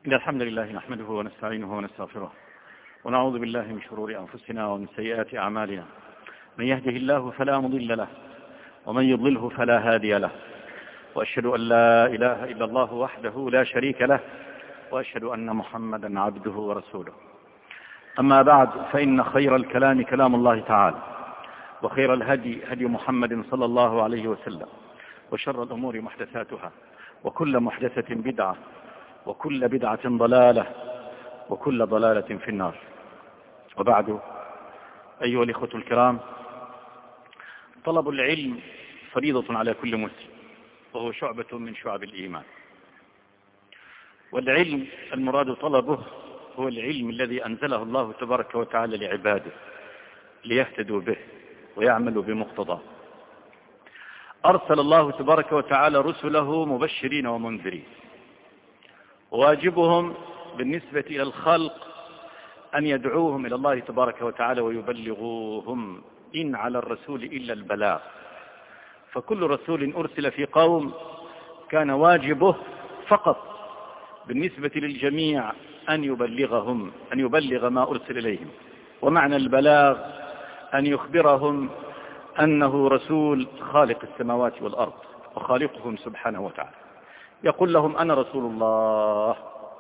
إن الحمد لله نحمده ونستعينه ونستغفره ونعوذ بالله من شرور أنفسنا ومن سيئات أعمالنا. من يهده الله فلا مضل له ومن يضلله فلا هادي له، وأشهد أن لا إله إلا الله وحده لا شريك له، وأشهد أن محمدا عبده ورسوله. أما بعد، فإن خير الكلام كلام الله تعالى، وخير الهدي هدي محمد صلى الله عليه وسلم، وشر الأمور محدثاتها، وكل محدثة بدعة، وكل بدعة ضلالة، وكل ضلالة في النار. وبعد، أيها الإخوة الكرام، طلب العلم فريضة على كل مسلم، وهو شعبة من شعب الإيمان. والعلم المراد طلبه هو العلم الذي أنزله الله تبارك وتعالى لعباده ليهتدوا به ويعملوا بمقتضاه. أرسل الله تبارك وتعالى رسله مبشرين ومنذرين، وواجبهم بالنسبة إلى الخلق أن يدعوهم إلى الله تبارك وتعالى ويبلغوهم، إن على الرسول إلا البلاغ. فكل رسول أرسل في قوم كان واجبه فقط بالنسبة للجميع أن يبلغهم، أن يبلغ ما أرسل إليهم. ومعنى البلاغ أن يخبرهم أنه رسول خالق السماوات والأرض وخالقهم سبحانه وتعالى، يقول لهم أنا رسول الله.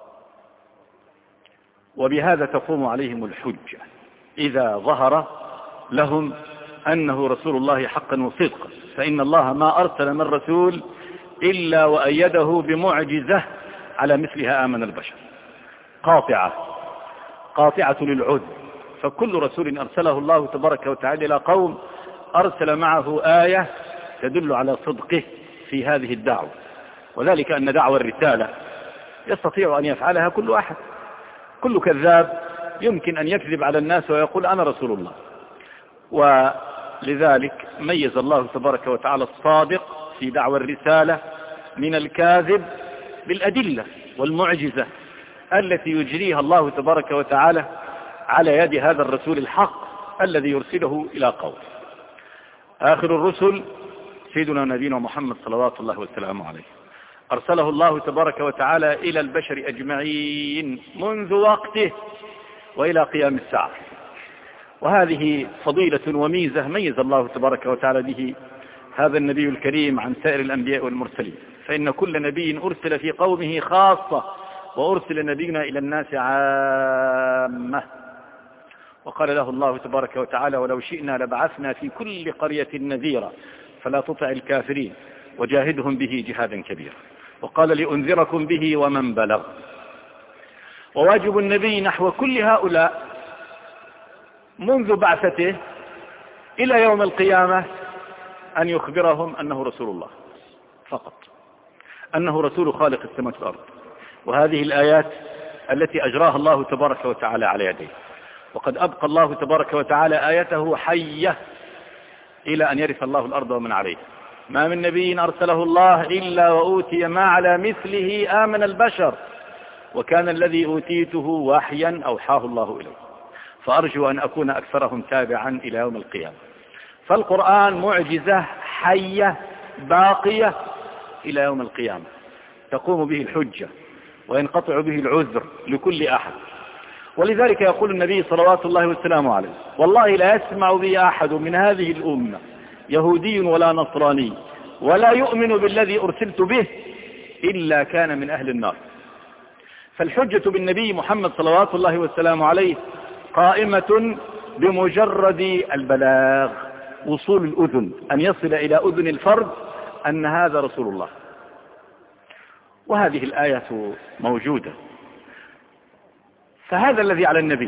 وبهذا تقوم عليهم الحجة إذا ظهر لهم أنه رسول الله حقا وصدقا، فإن الله ما أرسل من رسول إلا وأيده بمعجزة على مثلها آمن البشر، قاطعة للعذر. فكل رسول أرسله الله تبارك وتعالى إلى قوم أرسل معه آية تدل على صدقه في هذه الدعوة، وذلك أن دعوة الرسالة يستطيع أن يفعلها كل أحد. كل كذاب يمكن أن يكذب على الناس ويقول أنا رسول الله. ولذلك ميز الله تبارك وتعالى الصادق في دعوة الرسالة من الكاذب بالأدلة والمعجزة التي يجريها الله تبارك وتعالى على يد هذا الرسول الحق الذي يرسله إلى قوم. آخر الرسل سيدنا نبينا محمد صلوات الله وسلامه عليه، أرسله الله تبارك وتعالى إلى البشر أجمعين منذ وقته وإلى قيام الساعة. وهذه فضيلة وميزة ميز الله تبارك وتعالى به هذا النبي الكريم عن سائر الأنبياء والمرسلين، فإن كل نبي أرسل في قومه خاصة، وأرسل نبينا إلى الناس عامة. وقال له الله تبارك وتعالى ولو شئنا لبعثنا في كل قرية نذيرا فلا تطع الكافرين وجاهدهم به جهادا كبيرا. وقال لأنذركم به ومن بلغ. وواجب النبي نحو كل هؤلاء منذ بعثته إلى يوم القيامة أن يخبرهم أنه رسول الله فقط، أنه رسول خالق السماوات والأرض. وهذه الآيات التي أجراها الله تبارك وتعالى على يديه. وقد أبقى الله تبارك وتعالى آيته حية إلى أن يرث الله الأرض ومن عليه. ما من نبي أرسله الله إلا وأوتي ما على مثله آمن البشر، وكان الذي أوتيته وحيا أوحاه الله إليه. فأرجو أن أكون أكثرهم تابعا إلى يوم القيامة. فالقرآن معجزة حية باقية إلى يوم القيامة، تقوم به الحجة وينقطع به العذر لكل أحد. ولذلك يقول النبي صلوات الله وسلامه عليه والله لا يسمع بي أحد من هذه الأمة يهودي ولا نصراني ولا يؤمن بالذي أرسلت به إلا كان من أهل النار. فالحجة بالنبي محمد صلوات الله وسلامه عليه قائمة بمجرد البلاغ، وصول الأذن، أن يصل إلى أذن الفرد أن هذا رسول الله. وهذه الآية موجودة. فهذا الذي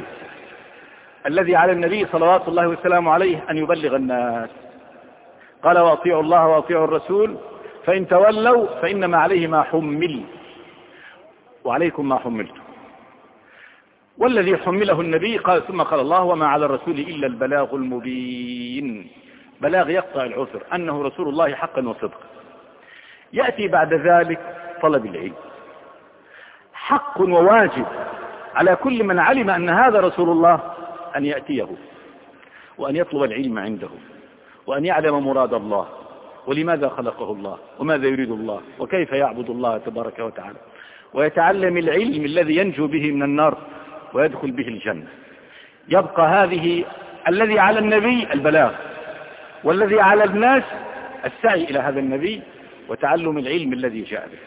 على النبي صلوات الله وسلامه عليه أن يبلغ الناس. قال وأطيعوا الله وأطيعوا الرسول فإن تولوا فإنما عليه ما حمل وعليكم ما حملتم. والذي حمله النبي قال ثم قال الله وما على الرسول إلا البلاغ المبين، بلاغ يقطع العذر أنه رسول الله حقا وصدقا. يأتي بعد ذلك طلب العلم، حق وواجب على كل من علم أن هذا رسول الله أن يأتيه وأن يطلب العلم عنده، وأن يعلم مراد الله ولماذا خلقه الله وماذا يريد الله وكيف يعبد الله تبارك وتعالى. ويتعلم العلم الذي ينجو به من النار ويدخل به الجنة. يبقى هذه الذي على النبي البلاغ، والذي على الناس السعي إلى هذا النبي وتعلم العلم الذي جاء به.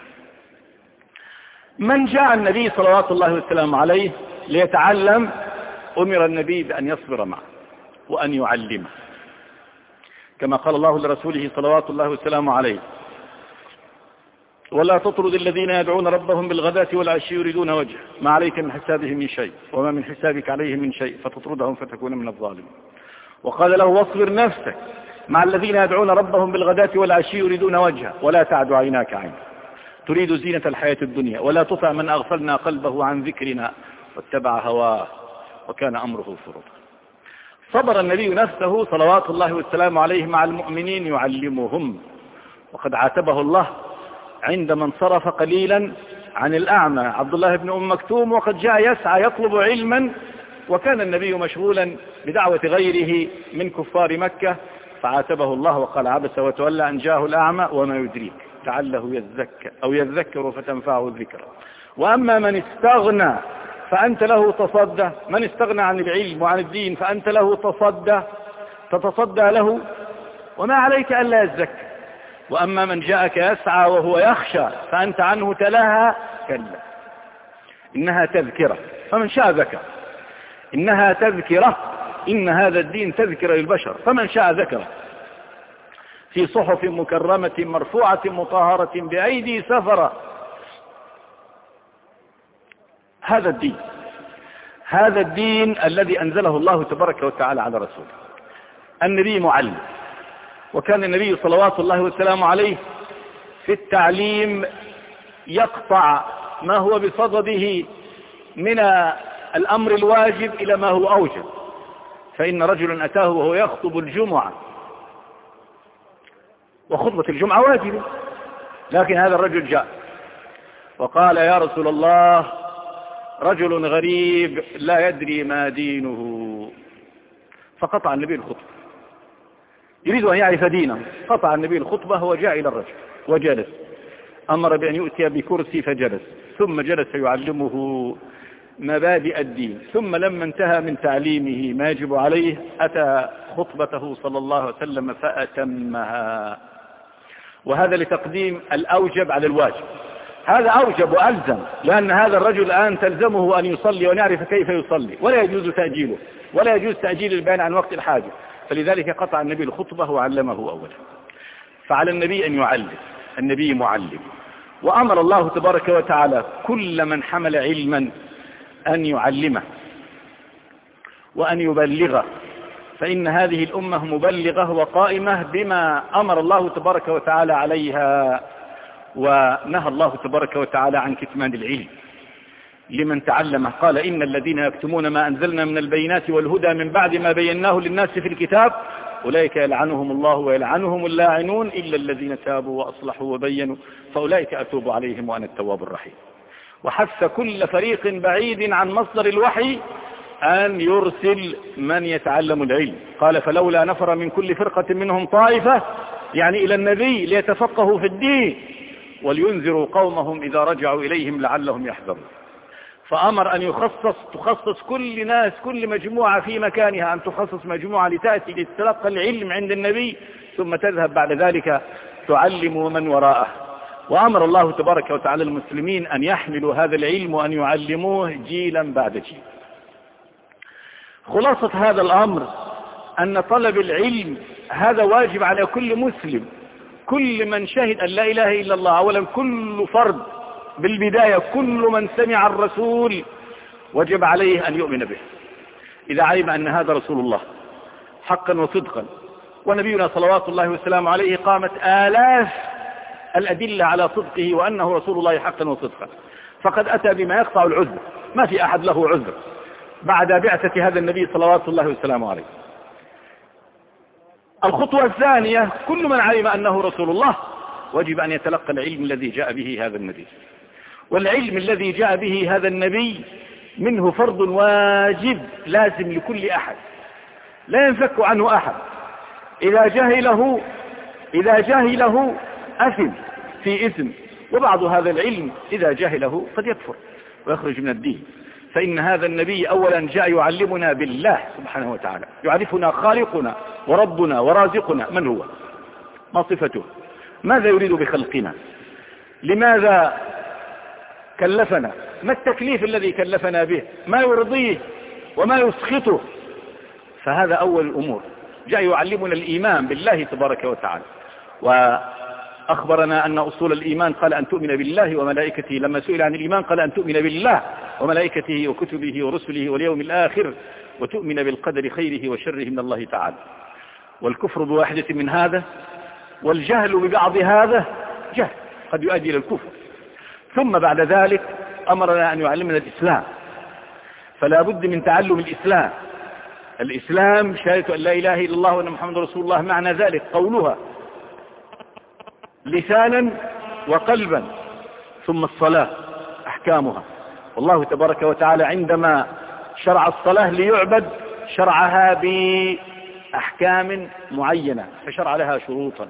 من جاء النبي صلوات الله وسلامه عليه ليتعلم، أمر النبي بأن يصبر معه وأن يعلمه، كما قال الله لرسوله صلوات الله وسلامه عليه: ولا تطرد الذين يدعون ربهم بالغداة والعشي يريدون وجهه ما عليك من حسابهم من شيء وما من حسابك عليهم من شيء فتطردهم فتكون من الظالمين. وقال له: واصبر نفسك مع الذين يدعون ربهم بالغداة والعشي يريدون وجهه ولا تعد عيناك عنه تريد زينة الحياة الدنيا ولا تطع من أغفلنا قلبه عن ذكرنا واتبع هواه وكان أمره فرطا. صبر النبي نفسه صلوات الله والسلام عليه مع المؤمنين يعلمهم، وقد عاتبه الله عندما انصرف قليلا عن الأعمى عبد الله بن أم مكتوم، وقد جاء يسعى يطلب علما، وكان النبي مشغولا بدعوة غيره من كفار مكة، فعاتبه الله وقال: عبس وتولى أن جاءه الأعمى وما يدريك لعله يزكى أو يذكر فتنفعه الذكرى. وأما من استغنى فأنت له تصدى، من استغنى عن العلم وعن الدين فأنت له تتصدى له وما عليك ألا يزكى. وأما من جاءك يسعى وهو يخشى فأنت عنه تلهى، كلا إنها تذكرة فمن شاء ذكر، إنها تذكرة، إن هذا الدين تذكرة للبشر فمن شاء ذكره، في صحف مكرمة مرفوعة مطهرة بأيدي سفرة. هذا الدين الذي أنزله الله تبارك وتعالى على رسوله. النبي معلم، وكان النبي صلوات الله وسلامه عليه في التعليم يقطع ما هو بصدده من الأمر الواجب إلى ما هو أوجب. فإن رجلا أتاه وهو يخطب الجمعة، وخطبة الجمعة واجبة، لكن هذا الرجل جاء وقال: يا رسول الله، رجل غريب لا يدري ما دينه. فقطع النبي الخطبة، يريد أن يعرف دينه، قطع النبي الخطبة وجاء إلى الرجل وجلس، أمر بأن يؤتي بكرسي فجلس، ثم جلس يعلمه مبادئ الدين. ثم لما انتهى من تعليمه ما يجب عليه أتى خطبته صلى الله عليه وسلم فأتمها. وهذا لتقديم الأوجب على الواجب، هذا أوجب وألزم، لأن هذا الرجل الآن تلزمه أن يصلي وأن يعرف كيف يصلي، ولا يجوز تأجيله، ولا يجوز تأجيل البيان عن وقت الحاجة، فلذلك قطع النبي الخطبة وعلمه أولا. فعلى النبي أن يعلم، النبي معلم، وأمر الله تبارك وتعالى كل من حمل علما أن يعلمه وأن يبلغه، فإن هذه الأمة مبلغة وقائمة بما أمر الله تبارك وتعالى عليها، ونهى الله تبارك وتعالى عن كتمان العلم لمن تعلمه. قال: إن الذين يكتمون ما أنزلنا من البينات والهدى من بعد ما بيناه للناس في الكتاب أولئك يلعنهم الله ويلعنهم اللاعنون إلا الذين تابوا وأصلحوا وبينوا فأولئك أتوب عليهم وأنا التواب الرحيم. وحث كل فريق بعيد عن مصدر الوحي أن يرسل من يتعلم العلم. قال: فلولا نفر من كل فرقة منهم طائفة، يعني إلى النبي، ليتفقهوا في الدين ولينذروا قومهم إذا رجعوا إليهم لعلهم يحذرون. فأمر أن تخصص كل ناس، كل مجموعة في مكانها، أن تخصص مجموعة لتأتي لتتلقى العلم عند النبي ثم تذهب بعد ذلك تعلم من وراءه. وأمر الله تبارك وتعالى المسلمين أن يحملوا هذا العلم وأن يعلموه جيلا بعد جيل. خلاصة هذا الأمر أن طلب العلم هذا واجب على كل مسلم، كل من شهد أن لا إله إلا الله. أولا كل فرد بالبداية، كل من سمع الرسول وجب عليه أن يؤمن به إذا علم أن هذا رسول الله حقا وصدقا. ونبينا صلوات الله وسلامه عليه قامت آلاف الأدلة على صدقه وأنه رسول الله حقا وصدقا، فقد أتى بما يقطع العذر، ما في أحد له عذر بعد بعثة هذا النبي صلوات الله وسلامه عليه. الخطوة الثانية، كل من علم أنه رسول الله وجب أن يتلقى العلم الذي جاء به هذا النبي، والعلم الذي جاء به هذا النبي منه فرض واجب لازم لكل أحد، لا ينفك عنه أحد. إذا جهله أثم في إثم، وبعض هذا العلم إذا جهله قد يكفر ويخرج من الدين. فإن هذا النبي أولا جاء يعلمنا بالله سبحانه وتعالى، يعرفنا خالقنا وربنا ورازقنا من هو، ما صفته، ماذا يريد بخلقنا، لماذا كلفنا، ما التكليف الذي كلفنا به، ما يرضيه وما يسخطه. فهذا أول الأمور. جاء يعلمنا الإيمان بالله تبارك وتعالى، وأخبرنا أن أصول الإيمان قال أن تؤمن بالله وملائكته. لما سئل عن الإيمان قال أن تؤمن بالله وملائكته وكتبه ورسله واليوم الآخر وتؤمن بالقدر خيره وشره من الله تعالى. والكفر بواحدة من هذا والجهل ببعض هذا جهل قد يؤدي إلى الكفر. ثم بعد ذلك أمرنا أن يعلمنا الإسلام، فلا بد من تعلم الإسلام. الإسلام شهادة أن لا إله إلا الله وأن محمد رسول الله، معنى ذلك قولها لسانا وقلبا. ثم الصلاة أحكامها، والله تبارك وتعالى عندما شرع الصلاة ليعبد شرعها بأحكام معينة، فشرع لها شروطا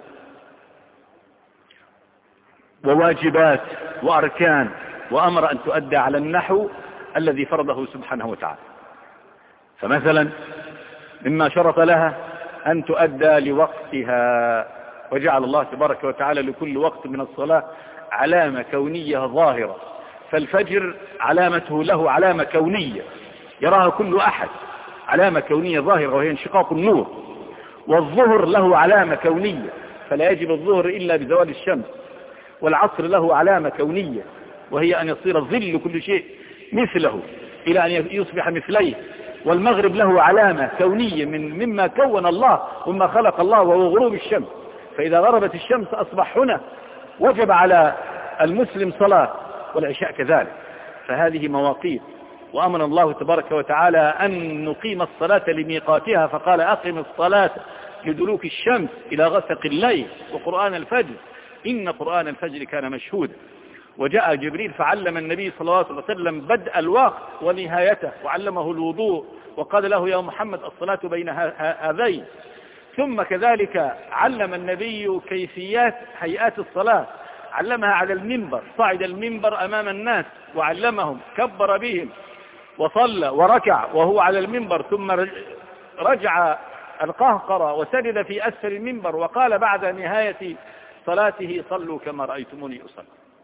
وواجبات وأركان، وأمر أن تؤدى على النحو الذي فرضه سبحانه وتعالى. فمثلا مما شرط لها أن تؤدى لوقتها، وجعل الله تبارك وتعالى لكل وقت من الصلاة علامة كونية ظاهرة. فالفجر علامته له علامة كونية يراها كل أحد، علامة كونية ظاهرة وهي انشقاق النور. والظهر له علامة كونية فلا يجب الظهر إلا بزوال الشمس. والعصر له علامة كونية وهي أن يصير ظل كل شيء مثله إلى أن يصبح مثليه. والمغرب له علامة كونية مما كون الله ومما خلق الله، وهو غروب الشمس. فإذا غربت الشمس أصبح هنا وجب على المسلم صلاة، والعشاء كذلك. فهذه مواقيت، وأمر الله تبارك وتعالى أن نقيم الصلاة لميقاتها، فقال أقم الصلاة لدلوك الشمس إلى غسق الليل وقرآن الفجر إن قرآن الفجر كان مشهودا. وجاء جبريل فعلم النبي صلى الله عليه وسلم بدء الوقت ونهايته، وعلمه الوضوء وقال له يا محمد الصلاة بين هذين. ثم كذلك علم النبي كيفيات هيئات الصلاة، علمها على المنبر، صعد المنبر أمام الناس وعلمهم، كبر بهم وصلى وركع وهو على المنبر، ثم رجع القهقرة وسجد في أسفل المنبر، وقال بعد نهاية صلاته صلوا كما رأيتموني أصلي.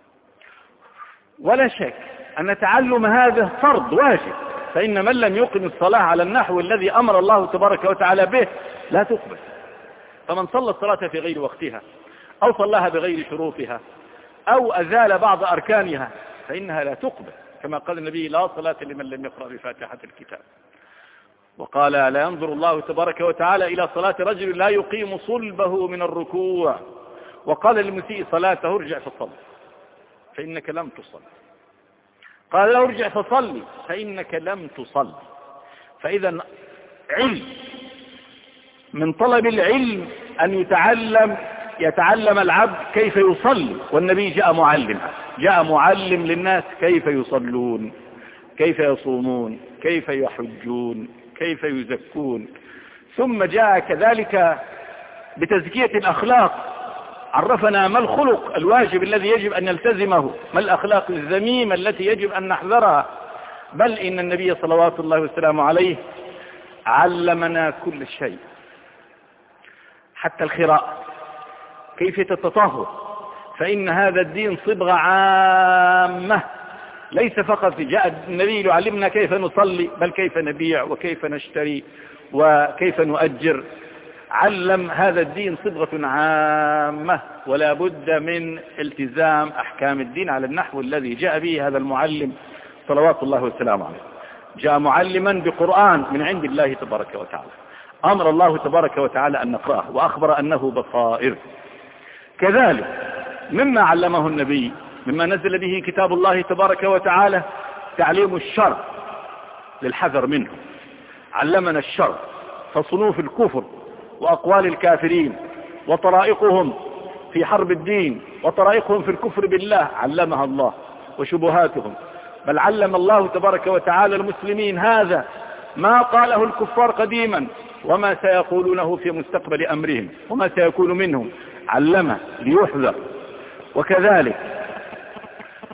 ولا شك أن تعلم هذا فرض واجب، فإن من لم يقم الصلاة على النحو الذي أمر الله تبارك وتعالى به لا تقبل. فمن صلى الصلاة في غير وقتها أو صلاها بغير شروطها أو أزال بعض أركانها فإنها لا تقبل، كما قال النبي لا صلاة لمن لم يقرأ بفاتحة الكتاب. وقال لا ينظر الله تبارك وتعالى إلى صلاة رجل لا يقيم صلبه من الركوع. وقال للمسيء صلاته ارجع فصلي فإنك لم تصل. قال له ارجع فصلي فإنك لم تصل. فإذا علم من طلب العلم أن يتعلم العبد كيف يصلي، والنبي جاء معلم للناس كيف يصلون، كيف يصومون، كيف يحجون، كيف يزكون. ثم جاء كذلك بتزكية الأخلاق، عرفنا ما الخلق الواجب الذي يجب أن نلتزمه، ما الأخلاق الذميمة التي يجب أن نحذرها. بل إن النبي صلوات الله وسلامه عليه علمنا كل شيء، حتى الخراء، كيفية التطهر. فإن هذا الدين صبغة عامة، ليس فقط جاء النبي يعلمنا كيف نصلي، بل كيف نبيع وكيف نشتري وكيف نؤجر. علم هذا الدين صبغة عامة، ولا بد من التزام أحكام الدين على النحو الذي جاء به هذا المعلم صلوات الله وسلامه عليه. جاء معلما بقرآن من عند الله تبارك وتعالى، أمر الله تبارك وتعالى أن نقرأه، وأخبر أنه بصائر. كذلك مما علمه النبي مما نزل به كتاب الله تبارك وتعالى تعليم الشر للحذر منه. علمنا الشر، فصنوف الكفر وأقوال الكافرين وطرائقهم في حرب الدين وطرائقهم في الكفر بالله علمها الله، وشبهاتهم. بل علم الله تبارك وتعالى المسلمين هذا ما قاله الكفار قديما وما سيقولونه في مستقبل أمرهم وما سيكون منهم، علمه ليحذر. وكذلك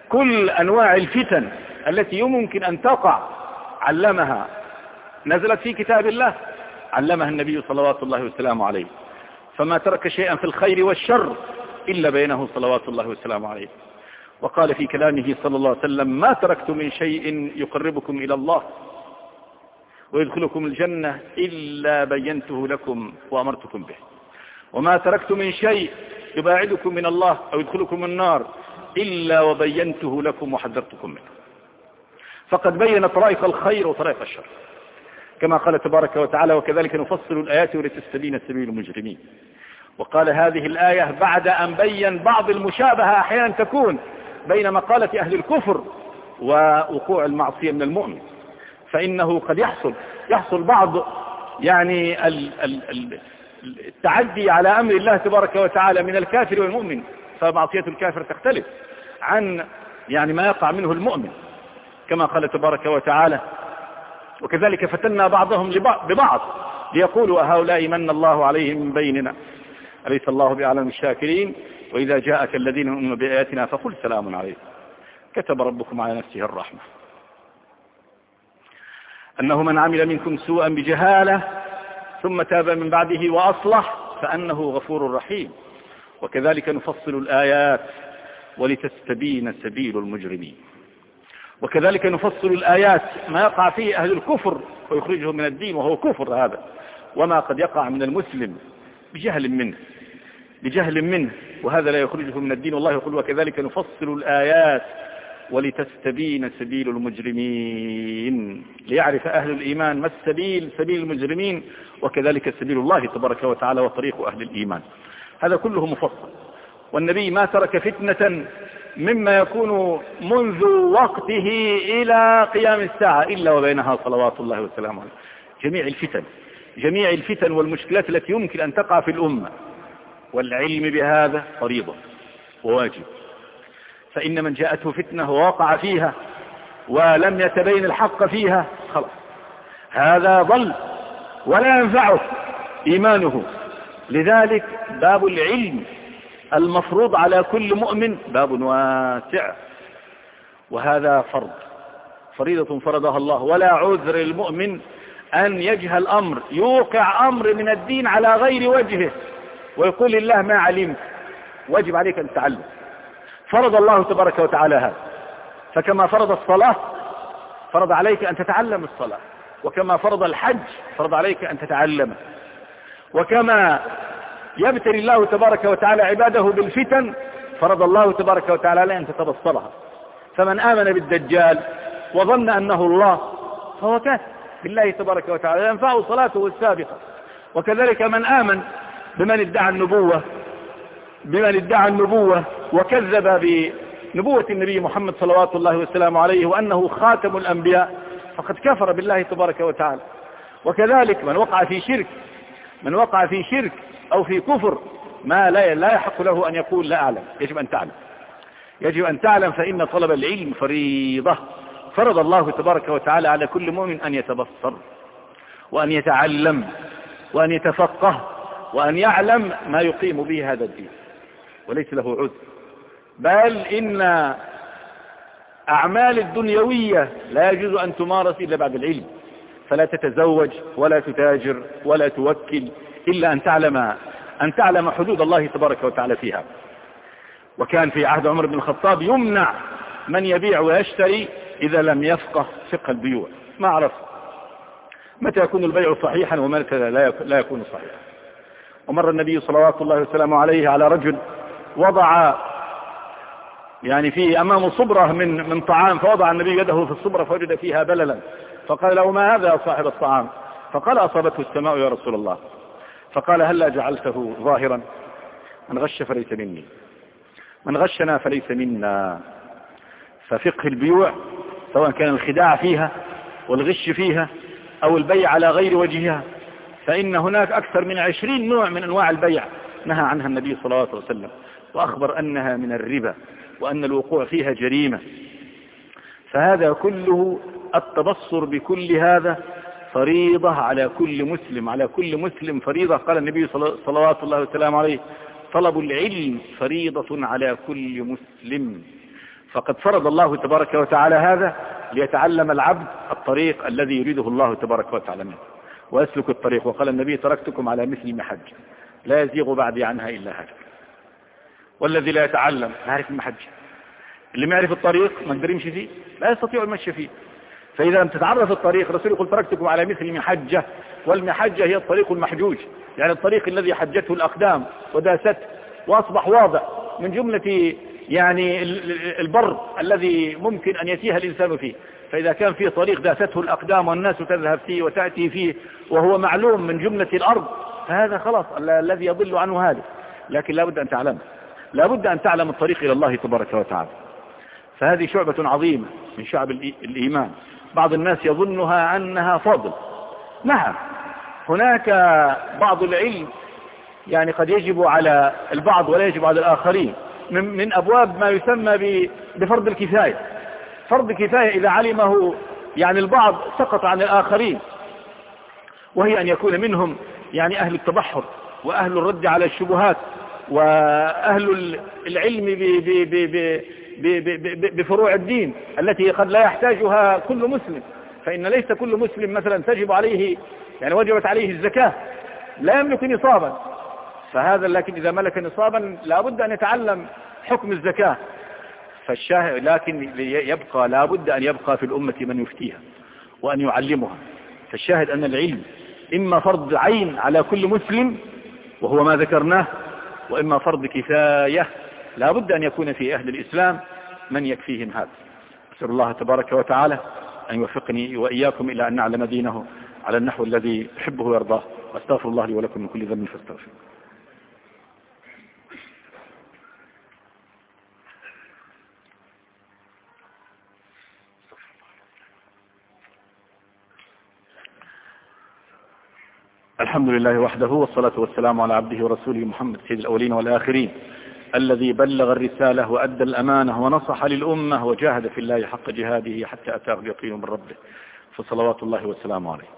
كل أنواع الفتن التي يمكن أن تقع علمها، نزلت في كتاب الله، علمها النبي صلوات الله وسلامه عليه، فما ترك شيئا في الخير والشر إلا بينه صلوات الله وسلامه عليه. وقال في كلامه صلى الله عليه وسلم: ما تركت من شيء يقربكم إلى الله ويدخلكم الجنة إلا بينته لكم وأمرتكم به، وما تركت من شيء يباعدكم من الله أو يدخلكم النار إلا وبينته لكم وحذرتكم منه. فقد بين طرائق الخير وطرائق الشر، كما قال تبارك وتعالى: وكذلك نفصل الآيات ولتستبين سبيل المجرمين. وقال هذه الآية بعد أن بين بعض المشابهة أحيانا تكون بين مقالة أهل الكفر ووقوع المعصية من المؤمن، فإنه قد يحصل بعض يعني التعدي على أمر الله تبارك وتعالى من الكافر والمؤمن، فمعصية الكافر تختلف عن يعني ما يقع منه المؤمن، كما قال تبارك وتعالى: وكذلك فتنا بعضهم ببعض ليقولوا هؤلاء من الله عليهم من بيننا أليس الله بأعلم الشاكرين وإذا جاءك الذين يؤمنون بآياتنا فقل سلام عليكم كتب ربكم على نفسه الرحمة أنه من عمل منكم سوءا بجهالة ثم تاب من بعده وأصلح فأنه غفور رحيم. وكذلك نفصل الآيات ولتستبين سبيل المجرمين. وكذلك نفصل الآيات ما يقع فيه أهل الكفر ويخرجهم من الدين وهو كفر هذا، وما قد يقع من المسلم بجهل منه وهذا لا يخرجه من الدين. والله يقول: وكذلك نفصل الآيات ولتستبين سبيل المجرمين، ليعرف أهل الإيمان ما السبيل، سبيل المجرمين، وكذلك سبيل الله تبارك وتعالى وطريق أهل الإيمان. هذا كله مفصل. والنبي ما ترك فتنة مما يكون منذ وقته إلى قيام الساعة إلا وبينها صلوات الله وسلامه عليه جميع الفتن والمشكلات التي يمكن أن تقع في الأمة، والعلم بهذا فريضة وواجب. فإن من جاءته فتنة ووقع فيها ولم يتبين الحق فيها خلاص هذا ضل ولا ينفعه إيمانه. لذلك باب العلم المفروض على كل مؤمن باب واسع، وهذا فريضة فرضها الله، ولا عذر للمؤمن أن يجهل أمر، يوقع أمر من الدين على غير وجهه ويقول لله ما علمت. واجب عليك أن تتعلم، فرض الله تبارك وتعالى هذا. فكما فرض الصلاة فرض عليك أن تتعلم الصلاة، وكما فرض الحج فرض عليك أن تتعلمه، وكما يبتلي الله تبارك وتعالى عباده بالفتن فرض الله تبارك وتعالى عليه أن تتبصرها. فمن آمن بالدجال وظن أنه الله فهو كافر بالله تبارك وتعالى، ينفعه صلاته السابقة. وكذلك من آمن بمن ادعى النبوة وكذب بنبوة النبي محمد صلوات الله وسلامه عليه وأنه خاتم الأنبياء فقد كفر بالله تبارك وتعالى. وكذلك من وقع في شرك أو في كفر ما لا يحق له أن يقول لا أعلم. يجب أن تعلم فإن طلب العلم فريضة فرض الله تبارك وتعالى على كل مؤمن أن يتبصر وأن يتعلم وأن يتفقه وأن يعلم ما يقيم به هذا الدين، وليس له عذر. بل إن أعمال الدنيوية لا يجوز أن تمارس إلا بعد العلم، فلا تتزوج ولا تتاجر ولا توكل إلا أن تعلم حدود الله تبارك وتعالى فيها. وكان في عهد عمر بن الخطاب يمنع من يبيع ويشتري إذا لم يفقه فقه البيوع، ما عرف متى يكون البيع صحيحا ومتى لا يكون صحيحا. ومر النبي صلوات الله وسلامه عليه على رجل وضع يعني فيه أمامه صبرة من طعام، فوضع النبي يده في الصبرة فوجد فيها بللا، فقال له: ما هذا يا صاحب الطعام؟ فقال: أصابته السماء يا رسول الله. فقال: هلا جعلته ظاهرا؟ من غش فليس مني، من غشنا فليس منا. ففقه البيوع سواء كان الخداع فيها والغش فيها أو البيع على غير وجهها، فإن هناك أكثر من 20 نوع من أنواع البيع نهى عنها النبي صلى الله عليه وسلم، وأخبر أنها من الربا وأن الوقوع فيها جريمة. فهذا كله التبصر بكل هذا فريضة على كل مسلم فريضة. قال النبي صلوات الله وسلامه عليه: طلب العلم فريضة على كل مسلم. فقد فرض الله تبارك وتعالى هذا ليتعلم العبد الطريق الذي يريده الله تبارك وتعالى منه ويسلك الطريق. وقال النبي تركتكم على مثل المحج لا يزيغ بعدي عنها إلا هلك. والذي لا يتعلم لا يعرف المحج، اللي ما يعرف الطريق ما يقدر يمشي فيه، لا يستطيع المشي فيه. فإذا لم تتعرف الطريق، الرسول يقول تركتكم على مثل محجة، والمحجة هي الطريق المحجوج، يعني الطريق الذي حجته الأقدام وداسته وأصبح واضح من جملة يعني البر الذي ممكن أن يتيه الإنسان فيه. فإذا كان فيه طريق داسته الأقدام والناس تذهب فيه وتأتي فيه وهو معلوم من جملة الأرض، فهذا خلاص الذي يضل عنه هذا. لكن لابد أن تعلم، لابد أن تعلم الطريق إلى الله تبارك وتعالى. فهذه شعبة عظيمة من شعب الإيمان. بعض الناس يظنها أنها فضل. نعم، هناك بعض العلم يعني قد يجب على البعض ولا يجب على الآخرين، من أبواب ما يسمى بفرض الكفاية. فرض كفاية إذا علمه يعني البعض سقط عن الآخرين، وهي أن يكون منهم يعني أهل التبحر وأهل الرد على الشبهات وأهل العلم بفروع الدين التي قد لا يحتاجها كل مسلم. فإن ليس كل مسلم مثلا تجب عليه يعني وجبت عليه الزكاة، لا يملك نصابا، فهذا لكن إذا ملك نصابا لابد أن يتعلم حكم الزكاة. فالشاهد لكن يبقى لابد أن يبقى في الأمة من يفتيها وأن يعلمها. فالشاهد أن العلم إما فرض عين على كل مسلم وهو ما ذكرناه، وإما فرض كفاية لابد أن يكون في أهل الإسلام من يكفيهم هذا. أسأل الله تبارك وتعالى أن يوفقني وإياكم إلى أن نعلم دينه على النحو الذي يحبه ويرضاه. واستغفر الله لي ولكم من كل ذنب فاستغفروه. الحمد لله وحده، والصلاة والسلام على عبده ورسوله محمد سيد الأولين والآخرين، الذي بلغ الرسالة وأدى الأمانة ونصح للأمة وجاهد في الله حق جهاده حتى أتاه اليقين من ربه، فصلوات الله والسلام عليه.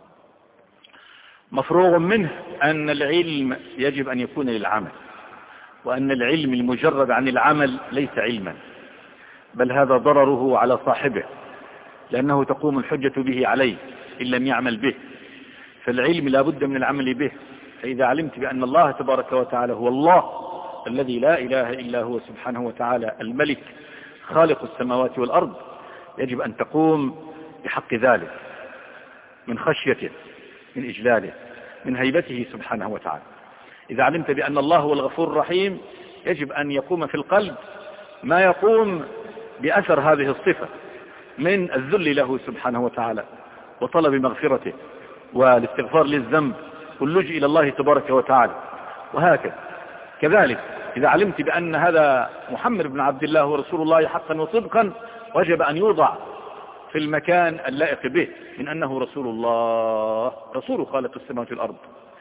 مفروغ منه أن العلم يجب أن يكون للعمل، وأن العلم المجرد عن العمل ليس علما، بل هذا ضرره على صاحبه، لأنه تقوم الحجة به عليه إن لم يعمل به. فالعلم لا بد من العمل به. فإذا علمت بأن الله تبارك وتعالى هو الله الذي لا إله إلا هو سبحانه وتعالى الملك خالق السماوات والأرض، يجب أن تقوم بحق ذلك من خشيته، من إجلاله، من هيبته سبحانه وتعالى. إذا علمت بأن الله هو الغفور الرحيم، يجب أن يقوم في القلب ما يقوم بأثر هذه الصفة من الذل له سبحانه وتعالى وطلب مغفرته والاستغفار للذنب واللجوء إلى الله تبارك وتعالى. وهكذا كذلك إذا علمت بأن هذا محمد بن عبد الله ورسول الله حقا وصدقا، وجب أن يوضع في المكان اللائق به من أنه رسول الله، رسول خالق السماوات والأرض.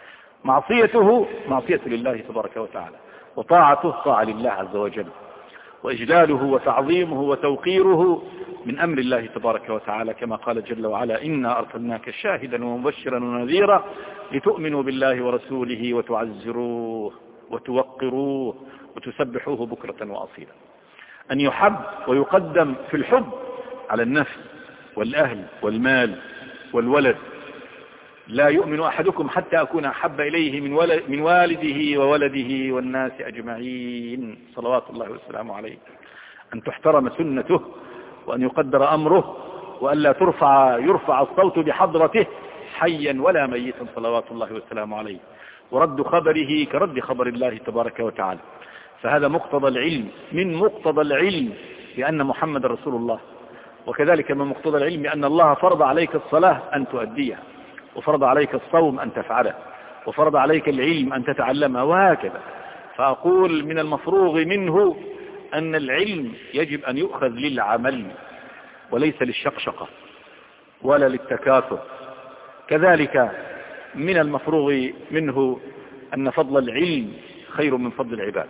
معصيته معصية لله تبارك وتعالى، وطاعته طاعة لله عز وجل، وإجلاله وتعظيمه وتوقيره من أمر الله تبارك وتعالى، كما قال جل وعلا إنا أرسلناك شاهدا ومبشرا ونذيرا لتؤمنوا بالله ورسوله وتعزروه وتوقروه وتسبحوه بكرة وأصيلا. أن يحب ويقدم في الحب على النفس والأهل والمال والولد. لا يؤمن أحدكم حتى أكون أحب إليه من والده وولده والناس أجمعين، صلوات الله والسلام عليه. أن تحترم سنته، وأن يقدر أمره، وأن لا يرفع الصوت بحضرته حيا ولا ميتا، صلوات الله والسلام عليه. ورد خبره كرد خبر الله تبارك وتعالى. فهذا مقتضى العلم، من مقتضى العلم بأن محمد رسول الله. وكذلك من مقتضى العلم أن الله فرض عليك الصلاة أن تؤديها، وفرض عليك الصوم أن تفعله، وفرض عليك العلم أن تتعلمه، وهكذا. فأقول من المفروغ منه أن العلم يجب أن يؤخذ للعمل وليس للشقشقة ولا للتكاثر. كذلك من المفروغ منه أن فضل العلم خير من فضل العباد،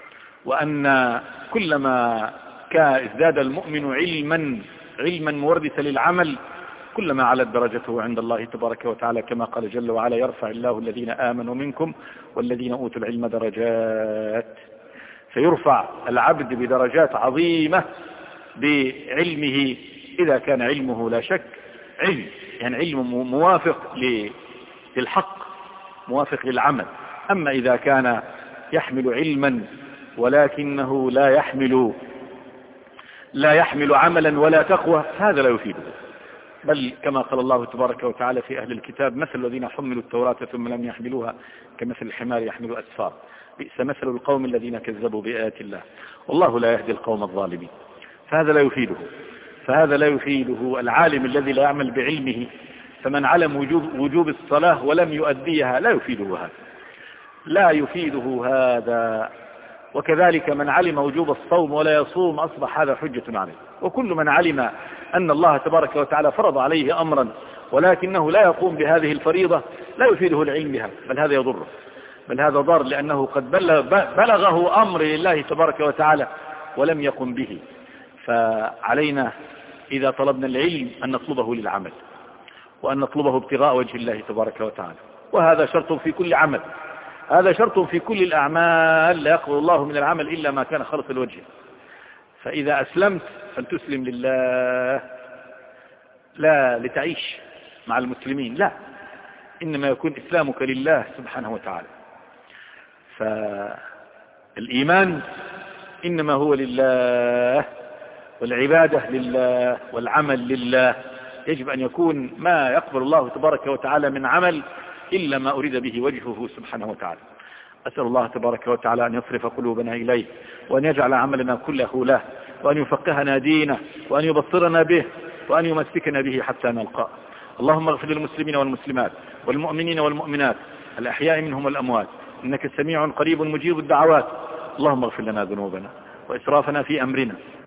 وأن كلما ازداد المؤمن علما موردسا للعمل كلما علت درجته عند الله تبارك وتعالى، كما قال جل وعلا يرفع الله الذين آمنوا منكم والذين أوتوا العلم درجات. فيرفع العبد بدرجات عظيمة بعلمه إذا كان علمه لا شك علم، يعني علم موافق للحق، موافق للعمل. أما إذا كان يحمل علما ولكنه لا يحمل عملا ولا تقوى، هذا لا يفيده. بل كما قال الله تبارك وتعالى في أهل الكتاب: مثل الذين حملوا التوراة ثم لم يحملوها كمثل الحمار يحمل أسفار، بئس مثل القوم الذين كذبوا بآيات الله والله لا يهدي القوم الظالمين. فهذا لا يفيده العالم الذي لا يعمل بعلمه. فمن علم وجوب الصلاة ولم يؤديها لا يفيده هذا. وكذلك من علم وجوب الصوم ولا يصوم أصبح هذا حجة عليه. وكل من علم أن الله تبارك وتعالى فرض عليه أمرا ولكنه لا يقوم بهذه الفريضة لا يفيده العلم بها، بل هذا يضره، بل هذا ضار، لأنه قد بلغه أمر لله تبارك وتعالى ولم يقم به. فعلينا إذا طلبنا العلم أن نطلبه للعمل، وأن نطلبه ابتغاء وجه الله تبارك وتعالى. وهذا شرط في كل عمل، هذا شرط في كل الأعمال. لا يقبل الله من العمل إلا ما كان خالص الوجه. فإذا أسلمت فلتسلم لله، لا لتعيش مع المسلمين، لا، إنما يكون إسلامك لله سبحانه وتعالى. فالإيمان إنما هو لله، والعبادة لله، والعمل لله. يجب أن يكون ما يقبل الله تبارك وتعالى من عمل إلا ما أريد به وجهه سبحانه وتعالى. أسأل الله تبارك وتعالى أن يصرف قلوبنا إليه، وأن يجعل عملنا كله له، وأن يفقهنا دينه، وأن يبصرنا به، وأن يمسكنا به حتى نلقاه. اللهم اغفر للمسلمين والمسلمات والمؤمنين والمؤمنات الأحياء منهم والأموات، إنك سميع قريب مجيب الدعوات. اللهم اغفر لنا ذنوبنا وإسرافنا في أمرنا